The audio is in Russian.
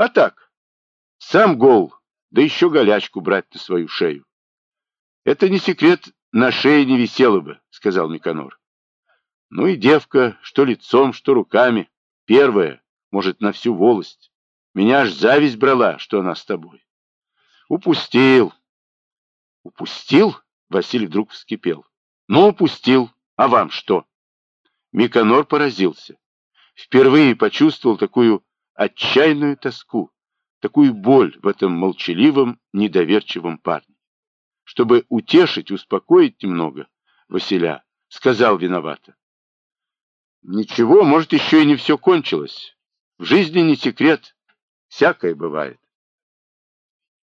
А так, сам гол, да еще голячку брать на свою шею. Это не секрет, на шее не висело бы, сказал Никанор. Ну и девка, что лицом, что руками, первая, может, на всю волость. Меня аж зависть брала, что она с тобой. Упустил. Упустил? Василий вдруг вскипел. Ну, упустил. А вам что? Никанор поразился. Впервые почувствовал такую отчаянную тоску, такую боль в этом молчаливом, недоверчивом парне. Чтобы утешить, успокоить немного Василя, сказал виновато. Ничего, может, еще и не все кончилось. В жизни не секрет, всякое бывает.